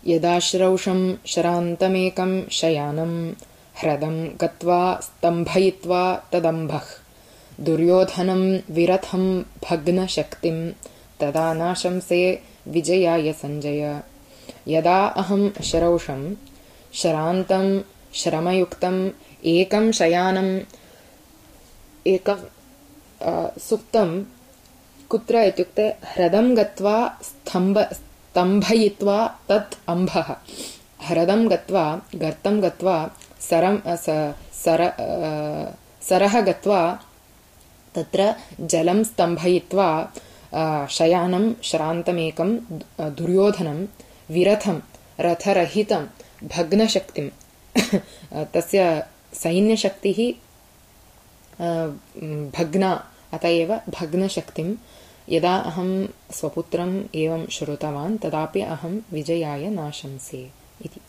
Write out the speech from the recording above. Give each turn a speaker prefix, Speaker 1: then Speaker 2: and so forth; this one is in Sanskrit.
Speaker 1: यदाश्रौषं श्रान्तमेकं शयानं ह्रदं गत्वा स्तम्भयित्वा तदम्भः दुर्योधनं विरथं भग्नशक्तिं तदा नाशंसे विजयाय सञ्जय। यदा अहं श्रौषं श्रान्तं श्रमयुक्तम् एकं शयानम् एकं सुप्तं कुत्र इत्युक्ते ह्रदं गत्वा स्तम्भयित्वा तत् अम्भः। ह्रदं गत्वा गर्तं गत्वा सरः गत्वा तत्र जलं स्तम्भयित्वा शयानं श्रान्तमेकं दुर्योधनं विरथं रथरहितं भग्नशक्तिं तस्य सैन्यशक्तिः भग्ना अत एव भग्नशक्तिं यदा अहं स्वपुत्रम् एवं श्रुतवान् तदापि अहं विजयाय नाशंसे इति।